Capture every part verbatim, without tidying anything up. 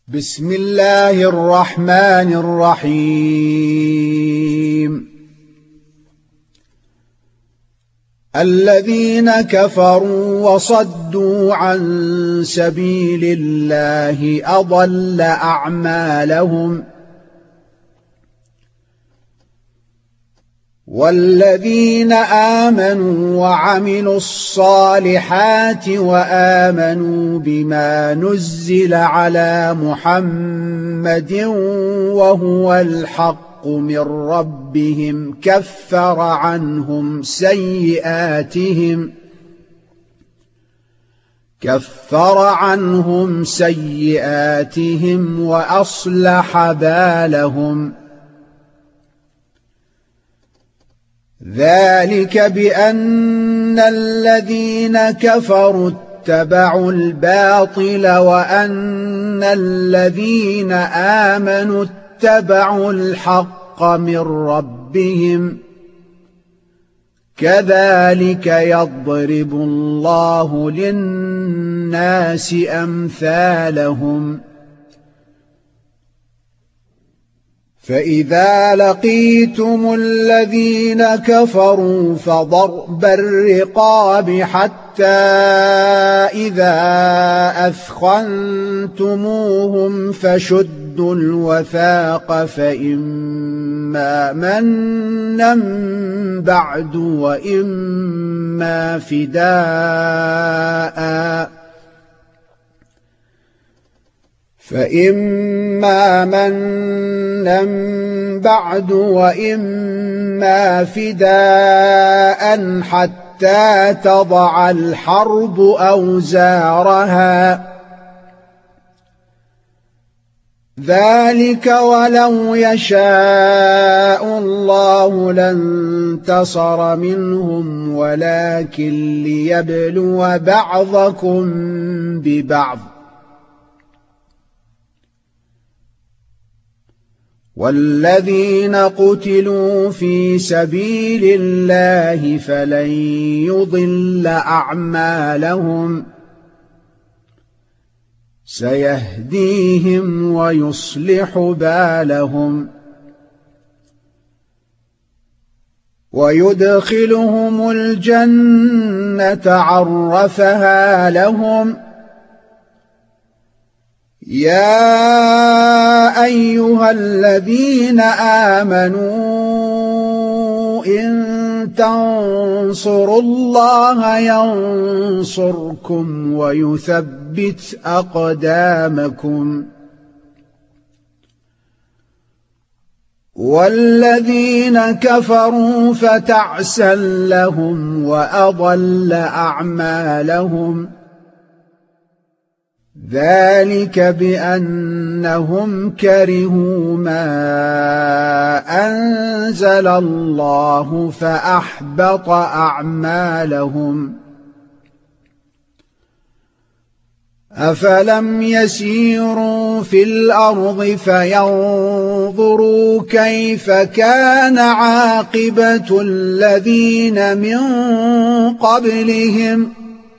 بسم الله الرحمن الرحيم الذين كفروا وصدوا عن سبيل الله أضل أعمالهم والذين آمنوا وعملوا الصالحات وآمنوا بما نزل على محمد وهو الحق من ربهم كفر عنهم سيئاتهم كفر عنهم سيئاتهم وأصلح بالهم ذلك بأن الذين كفروا اتبعوا الباطل وأن الذين آمنوا اتبعوا الحق من ربهم كذلك يضرب الله للناس أمثالهم فإذا لقيتم الذين كفروا فضرب الرقاب حتى إذا أثخنتموهم فشدوا الوثاق فإما منا بعد وإما فداء فإما منا بعد وإما فداء حتى تضع الحرب أوزارها ذلك ولو يشاء الله لانتصر منهم ولكن ليبلو بعضكم ببعض والذين قتلوا في سبيل الله فلن يضل أعمالهم سيهديهم ويصلح بالهم ويدخلهم الجنة عرفها لهم يا أيها الذين آمنوا إن تنصروا الله ينصركم ويثبت أقدامكم والذين كفروا فتعسا لهم وأضل أعمالهم ذلك بأنهم كرهوا ما أنزل الله فأحبط أعمالهم أفلم يسيروا في الأرض فينظروا كيف كان عاقبة الذين من قبلهم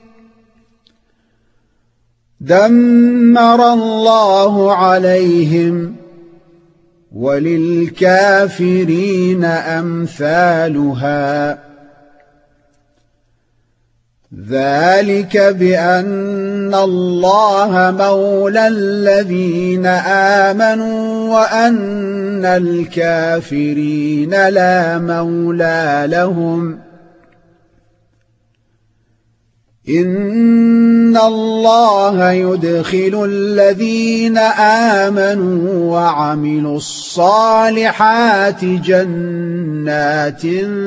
دمر الله عليهم وللكافرين أمثالها ذلك بأن الله مولى الذين آمنوا وأن الكافرين لا مولى لهم إن الله يدخل الذين آمنوا وعملوا الصالحات جنات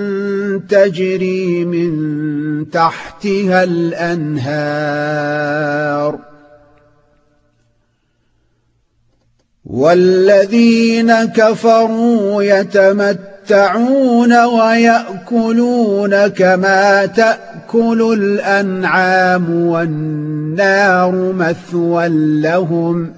تجري من تحتها الأنهار والذين كفروا يتمتعون ويأكلون كما تأكل الأنعام والنار مثوى لهم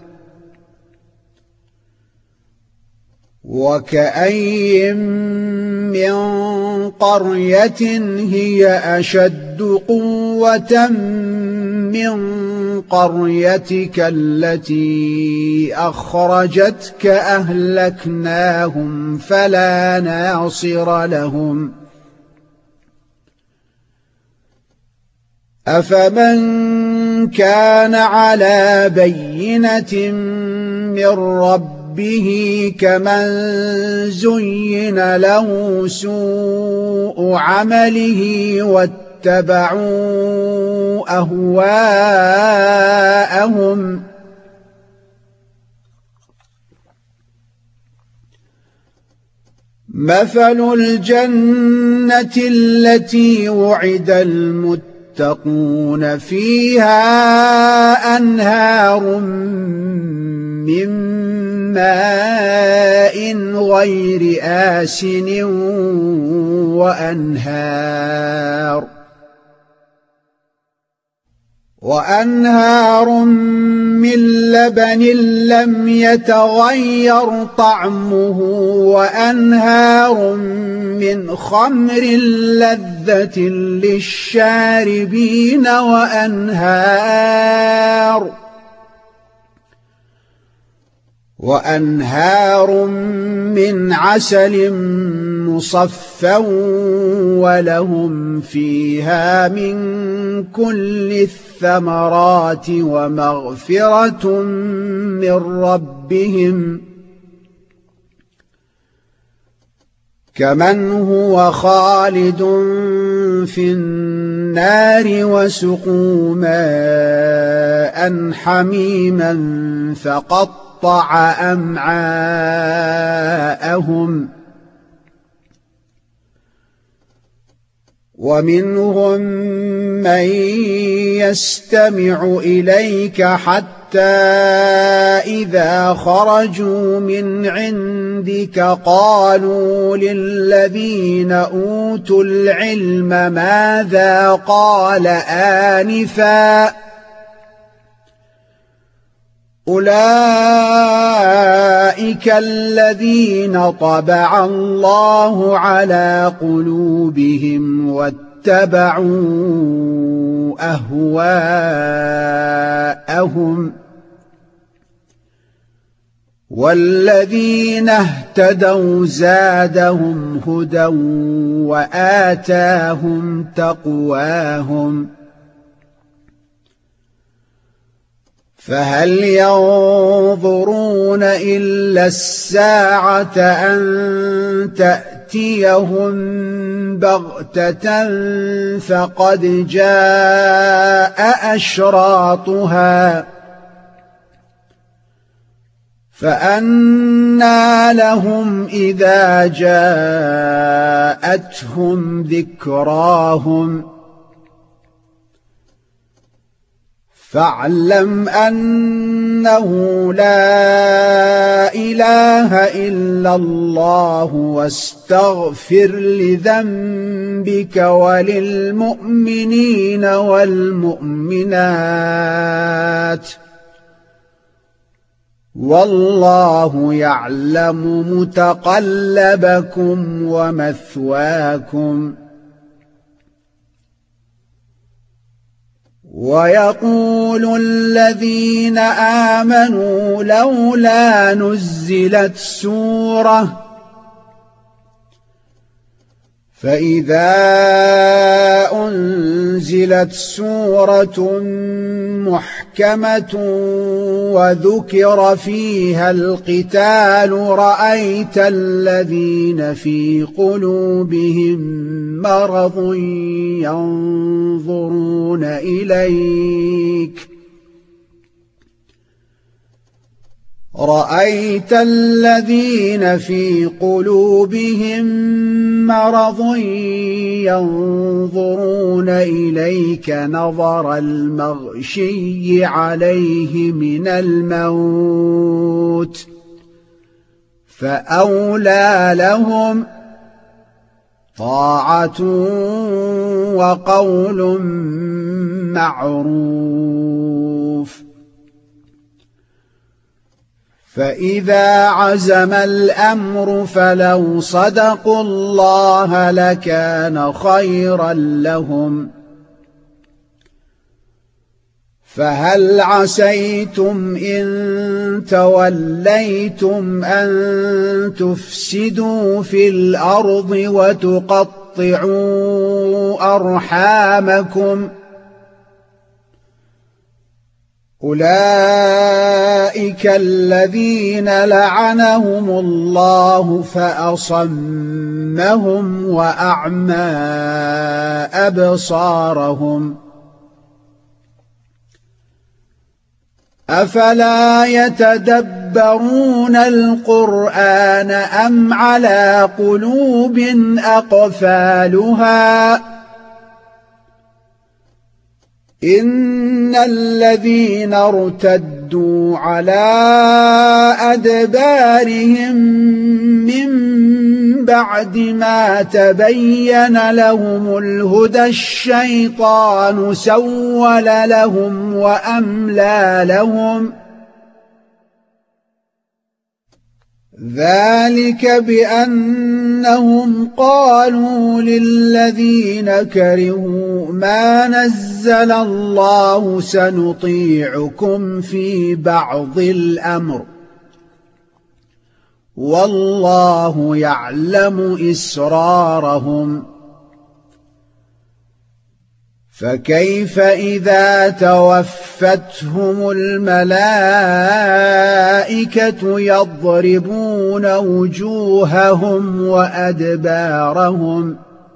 وكأين من قرية هي أشد قوة من قريتك التي أخرجتك أهلكناهم فلا ناصر لهم أفمن كان على بينة من ربه كمن زين له سوء عمله واتبعوا أهواءهم مثل الجنة التي وعد المتقون تكون فيها أنهار من ماء غير آسن وأنهار وأنهار من لبن لم يتغير طعمه وأنهار من خمر لذة للشاربين وأنهار وأنهار من عسل مصفى ولهم فيها من كل الثمرات ومغفرة من ربهم كمن هو خالد في النار وسقوا ماء حميما فقطع أمعاءهم ومنهم من يستمع إليك حتى إذا خرجوا من عندك قالوا للذين أوتوا العلم ماذا قال آنفا أولئك الذين طبع الله على قلوبهم واتبعوا أهواءهم والذين اهتدوا زادهم هدى وآتاهم تقواهم فهل ينظرون إلا الساعة أن تأتيهم بغتة فقد جاء أشراطها فأنى لهم إذا جاءتهم ذكراهم فاعلم أنه لا إله إلا الله واستغفر لذنبك وللمؤمنين والمؤمنات والله يعلم متقلبكم ومثواكم ويقول الذين آمنوا لولا نزلت سورة فإذا أنزلت سورة محكمة وذكر فيها القتال رأيت الذين في قلوبهم مرض ينظرون إليك رأيت الذين في قلوبهم مرض ينظرون إليك نظر المغشي عليه من الموت فأولى لهم طاعة وقول معروف فإذا عزم الأمر فلو صدقوا الله لكان خيرا لهم فهل عسيتم إن توليتم أن تفسدوا في الأرض وتقطعوا أرحامكم أولئك الذين لعنهم الله فأصمهم وأعمى أبصارهم أفلا يتدبرون القرآن أم على قلوب أقفالها إن الذين ارتدوا على أدبارهم من بعد ما تبين لهم الهدى الشيطان سول لهم وأملى لهم ذلك بأنهم قالوا للذين كرهوا ما نزل الله سنطيعكم في بعض الأمر والله يعلم إسرارهم فكيف إذا توفتهم الملائكة يضربون وجوههم وأدبارهم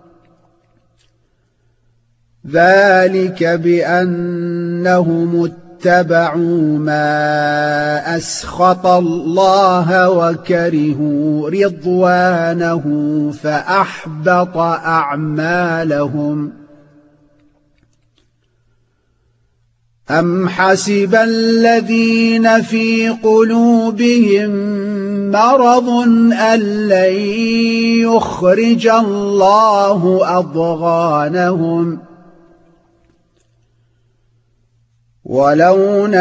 ذلك بأنهم اتبعوا ما أسخط الله وكرهوا رضوانه فأحبط أعمالهم أم حسب الذين في قلوبهم مرض أن لن يخرج الله أضغانهم ولو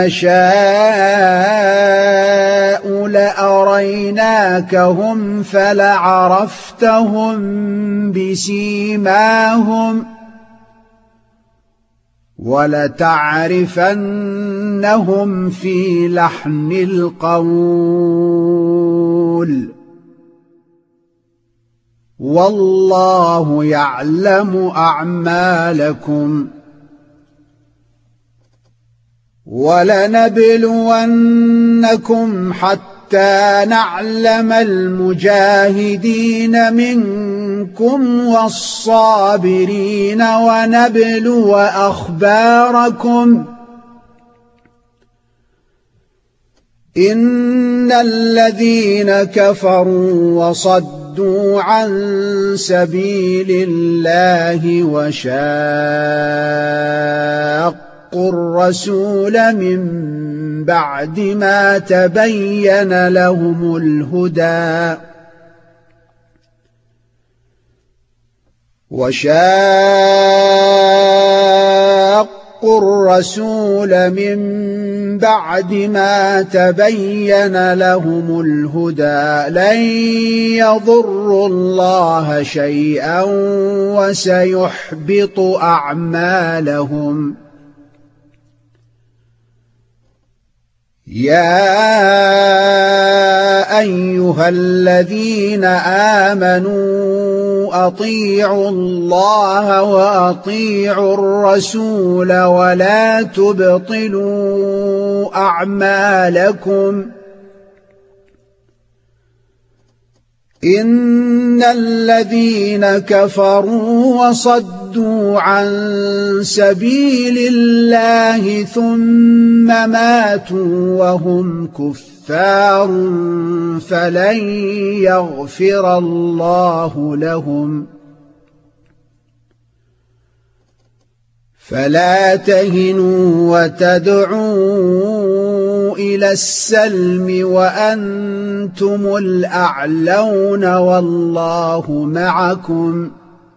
نشاء لأريناكهم فلعرفتهم بسيماهم ولتعرفنهم في لحن القول والله يعلم أعمالكم ولنبلونكم حتى نعلم المجاهدين منكم والصابرين ونبلو أخباركم إن الذين كفروا وصدوا عن سبيل الله وشاقوا الرسول من بعد ما تبين لهم الهدى وشاقوا الرسول من بعد ما تبين لهم الهدى لن يضروا الله شيئا وسيحبط أعمالهم يا أيها الذين آمنوا أطيعوا الله وأطيعوا الرسول ولا تبطلوا أعمالكم إن الذين كفروا وصدوا عن سبيل الله ثم ماتوا وهم كفار فلن يغفر الله لهم فلا تهنوا وتدعوا إلى السلم وأنتم الأعلون والله معكم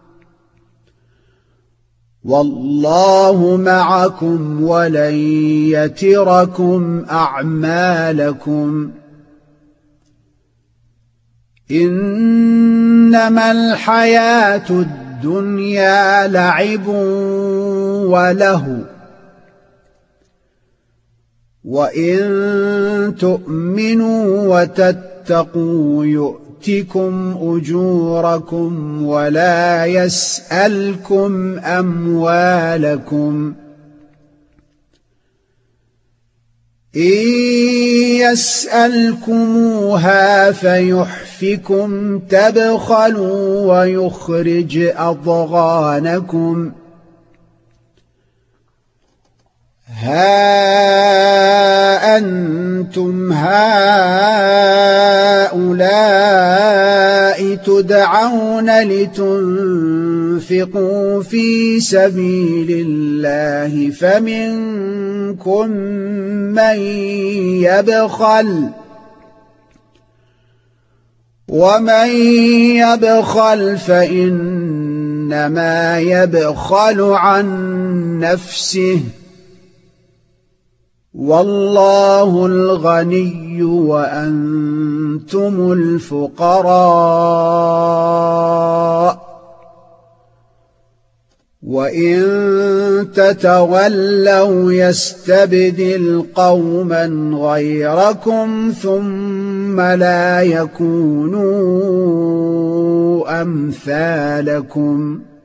والله معكم ولن يتركم أعمالكم إنما الحياة الدنيا لعب وله وإن تؤمنوا وتتقوا يؤتكم أجوركم ولا يسألكم أموالكم إن يسألكموها فيحفكم تبخلوا ويخرج أضغانكم ها أنتم هؤلاء تدعون لتنفقوا في سبيل الله فمنكم من يبخل ومن يبخل فإنما يبخل عن نفسه والله الغني وأنتم الفقراء وإن تتولوا يستبدل قوما غيركم ثم لا يكونوا أمثالكم